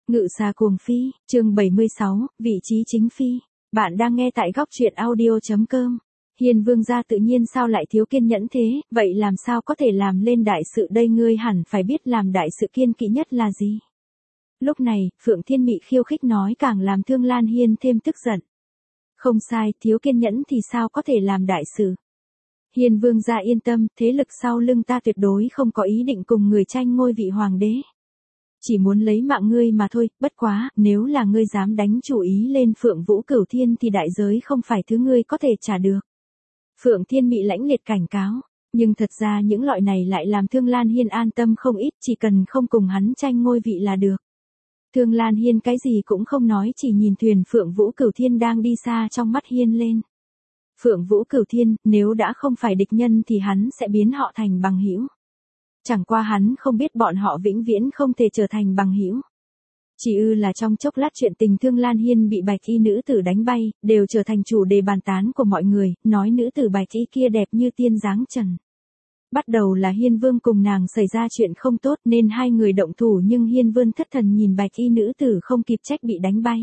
Ngự xà cuồng phi, chương 76, vị trí chính phi. Bạn đang nghe tại góc truyện audio.com. Hiền vương gia tự nhiên sao lại thiếu kiên nhẫn thế, vậy làm sao có thể làm lên đại sự đây, ngươi hẳn phải biết làm đại sự kiên kỵ nhất là gì. Lúc này, Phượng Thiên Mị khiêu khích nói càng làm Thương Lan Hiên thêm tức giận. Không sai, thiếu kiên nhẫn thì sao có thể làm đại sự. Hiền vương gia yên tâm, thế lực sau lưng ta tuyệt đối không có ý định cùng người tranh ngôi vị hoàng đế. Chỉ muốn lấy mạng ngươi mà thôi, bất quá, nếu là ngươi dám đánh chủ ý lên Phượng Vũ Cửu Thiên thì đại giới không phải thứ ngươi có thể trả được. Phượng Thiên Mị lãnh liệt cảnh cáo, nhưng thật ra những loại này lại làm Thương Lan Hiên an tâm không ít, chỉ cần không cùng hắn tranh ngôi vị là được. Thương Lan Hiên cái gì cũng không nói, chỉ nhìn thuyền Phượng Vũ Cửu Thiên đang đi xa, trong mắt Hiên lên. Phượng Vũ Cửu Thiên, nếu đã không phải địch nhân thì hắn sẽ biến họ thành bằng hữu. Chẳng qua hắn không biết bọn họ vĩnh viễn không thể trở thành bằng hữu. Chỉ là trong chốc lát chuyện tình Thương Lan Hiên bị bạch y nữ tử đánh bay, đều trở thành chủ đề bàn tán của mọi người, nói nữ tử bạch y kia đẹp như tiên dáng trần. Bắt đầu là Hiên Vương cùng nàng xảy ra chuyện không tốt nên hai người động thủ, nhưng Hiên Vương thất thần nhìn bạch y nữ tử không kịp trách bị đánh bay.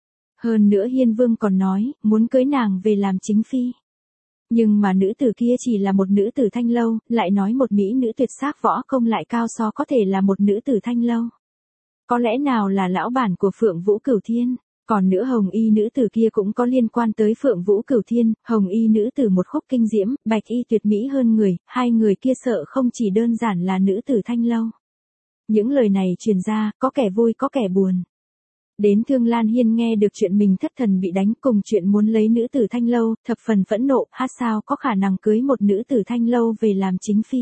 Hơn nữa Hiên Vương còn nói, muốn cưới nàng về làm chính phi. Nhưng mà nữ tử kia chỉ là một nữ tử thanh lâu, lại nói một mỹ nữ tuyệt sắc võ công lại cao so có thể là một nữ tử thanh lâu. Có lẽ nào là lão bản của Phượng Vũ Cửu Thiên, còn nữa hồng y nữ tử kia cũng có liên quan tới Phượng Vũ Cửu Thiên, hồng y nữ tử một khúc kinh diễm, bạch y tuyệt mỹ hơn người, hai người kia sợ không chỉ đơn giản là nữ tử thanh lâu. Những lời này truyền ra, có kẻ vui có kẻ buồn. Đến Thương Lan Hiên nghe được chuyện mình thất thần bị đánh cùng chuyện muốn lấy nữ tử thanh lâu, thập phần phẫn nộ, sao có khả năng cưới một nữ tử thanh lâu về làm chính phi.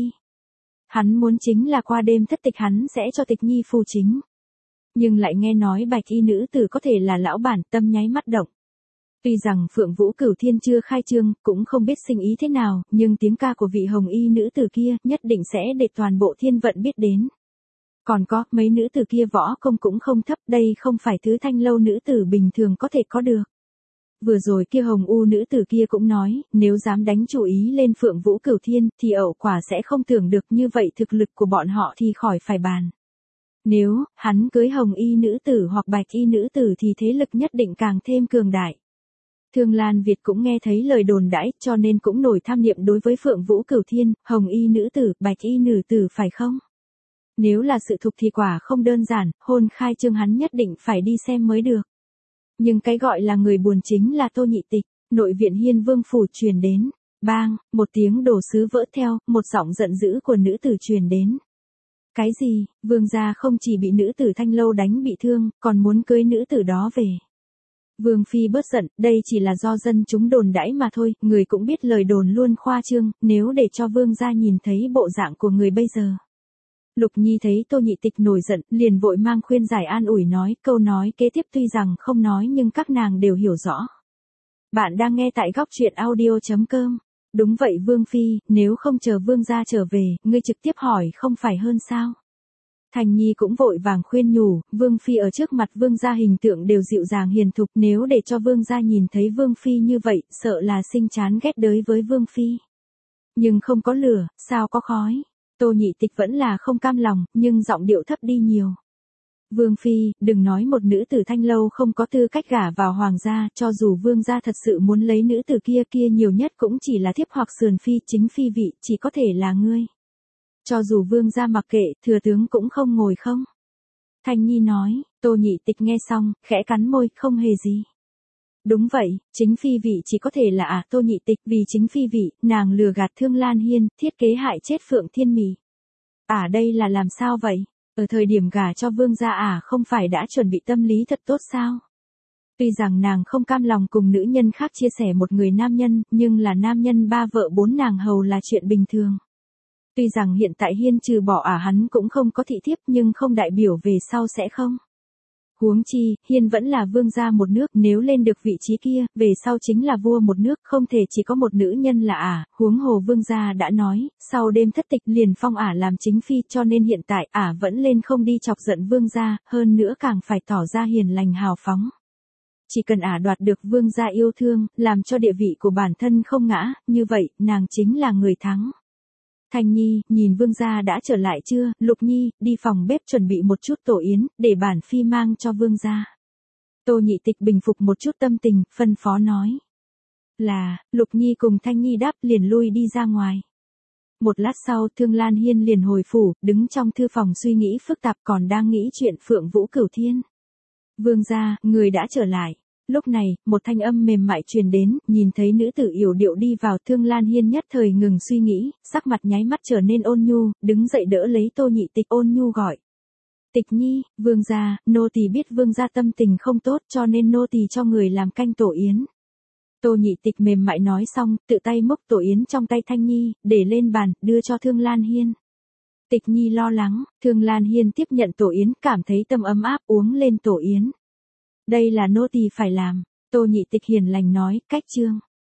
Hắn muốn chính là qua đêm thất tịch hắn sẽ cho tịch nhi phù chính. Nhưng lại nghe nói bạch y nữ tử có thể là lão bản, tâm nháy mắt động. Tuy rằng Phượng Vũ Cửu Thiên chưa khai trương, cũng không biết sinh ý thế nào, nhưng tiếng ca của vị hồng y nữ tử kia nhất định sẽ để toàn bộ thiên vận biết đến. Còn có, mấy nữ tử kia võ công cũng không thấp, đây không phải thứ thanh lâu nữ tử bình thường có thể có được. Vừa rồi kia hồng u nữ tử kia cũng nói, nếu dám đánh chủ ý lên Phượng Vũ Cửu Thiên, thì hậu quả sẽ không tưởng được, như vậy thực lực của bọn họ thì khỏi phải bàn. Nếu, hắn cưới hồng y nữ tử hoặc bạch y nữ tử thì thế lực nhất định càng thêm cường đại. Thương Lan Việt cũng nghe thấy lời đồn đãi, cho nên cũng nổi tham niệm đối với Phượng Vũ Cửu Thiên, hồng y nữ tử, bạch y nữ tử phải không? Nếu là sự thực thì quả không đơn giản, hôn khai trương hắn nhất định phải đi xem mới được. Nhưng cái gọi là người buồn chính là Tô Nhị Tịch, nội viện Hiên Vương phủ truyền đến. Bang, một tiếng đồ sứ vỡ theo, một giọng giận dữ của nữ tử truyền đến. Cái gì, vương gia không chỉ bị nữ tử thanh lâu đánh bị thương, còn muốn cưới nữ tử đó về. Vương phi bớt giận, đây chỉ là do dân chúng đồn đãi mà thôi, người cũng biết lời đồn luôn khoa trương, nếu để cho vương gia nhìn thấy bộ dạng của người bây giờ. Lục Nhi thấy Tô Nhị Tịch nổi giận, liền vội mang khuyên giải an ủi nói, câu nói kế tiếp tuy rằng không nói nhưng các nàng đều hiểu rõ. Bạn đang nghe tại góc truyện audio.com. Đúng vậy Vương phi, nếu không chờ vương gia trở về, ngươi trực tiếp hỏi không phải hơn sao? Thành Nhi cũng vội vàng khuyên nhủ, Vương phi ở trước mặt vương gia hình tượng đều dịu dàng hiền thục, nếu để cho vương gia nhìn thấy Vương phi như vậy, sợ là sinh chán ghét đới với Vương phi. Nhưng không có lửa, sao có khói? Tô Nhị Tịch vẫn là không cam lòng, nhưng giọng điệu thấp đi nhiều. Vương phi, đừng nói một nữ tử thanh lâu không có tư cách gả vào hoàng gia, cho dù vương gia thật sự muốn lấy nữ tử kia nhiều nhất cũng chỉ là thiếp hoặc sườn phi, chính phi vị, chỉ có thể là ngươi. Cho dù vương gia mặc kệ, thừa tướng cũng không ngồi không. Thanh Nhi nói, Tô Nhị Tịch nghe xong, khẽ cắn môi, không hề gì. Đúng vậy, chính phi vị chỉ có thể là Tô Nhị Tịch, vì chính phi vị, nàng lừa gạt Thương Lan Hiên, thiết kế hại chết Phượng Thiên Mị. Đây là làm sao vậy? Ở thời điểm gả cho vương gia không phải đã chuẩn bị tâm lý thật tốt sao? Tuy rằng nàng không cam lòng cùng nữ nhân khác chia sẻ một người nam nhân, nhưng là nam nhân ba vợ bốn nàng hầu là chuyện bình thường. Tuy rằng hiện tại Hiên trừ bỏ hắn cũng không có thị thiếp, nhưng không đại biểu về sau sẽ không. Huống chi, Hiên vẫn là vương gia một nước, nếu lên được vị trí kia, về sau chính là vua một nước, không thể chỉ có một nữ nhân là huống hồ vương gia đã nói, sau đêm thất tịch liền phong làm chính phi, cho nên hiện tại vẫn lên không đi chọc giận vương gia, hơn nữa càng phải tỏ ra hiền lành hào phóng. Chỉ cần đoạt được vương gia yêu thương, làm cho địa vị của bản thân không ngã, như vậy, nàng chính là người thắng. Thanh Nhi, nhìn vương gia đã trở lại chưa, Lục Nhi, đi phòng bếp chuẩn bị một chút tổ yến, để bản phi mang cho vương gia. Tô Nhị Tịch bình phục một chút tâm tình, phân phó nói. Là, Lục Nhi cùng Thanh Nhi đáp liền lui đi ra ngoài. Một lát sau Thương Lan Hiên liền hồi phủ, đứng trong thư phòng suy nghĩ phức tạp còn đang nghĩ chuyện Phượng Vũ Cửu Thiên. Vương gia, người đã trở lại. Lúc này, một thanh âm mềm mại truyền đến, nhìn thấy nữ tử yểu điệu đi vào Thương Lan Hiên nhất thời ngừng suy nghĩ, sắc mặt nháy mắt trở nên ôn nhu, đứng dậy đỡ lấy Tô Nhị Tịch ôn nhu gọi. Tịch Nhi, vương gia, nô tỳ biết vương gia tâm tình không tốt cho nên nô tỳ cho người làm canh tổ yến. Tô Nhị Tịch mềm mại nói xong, tự tay múc tổ yến trong tay Thanh Nhi, để lên bàn, đưa cho Thương Lan Hiên. Tịch Nhi lo lắng, Thương Lan Hiên tiếp nhận tổ yến, cảm thấy tâm ấm áp uống lên tổ yến. Đây là nô tỳ phải làm, Tô Nhị Tịch hiền lành nói, cách chương.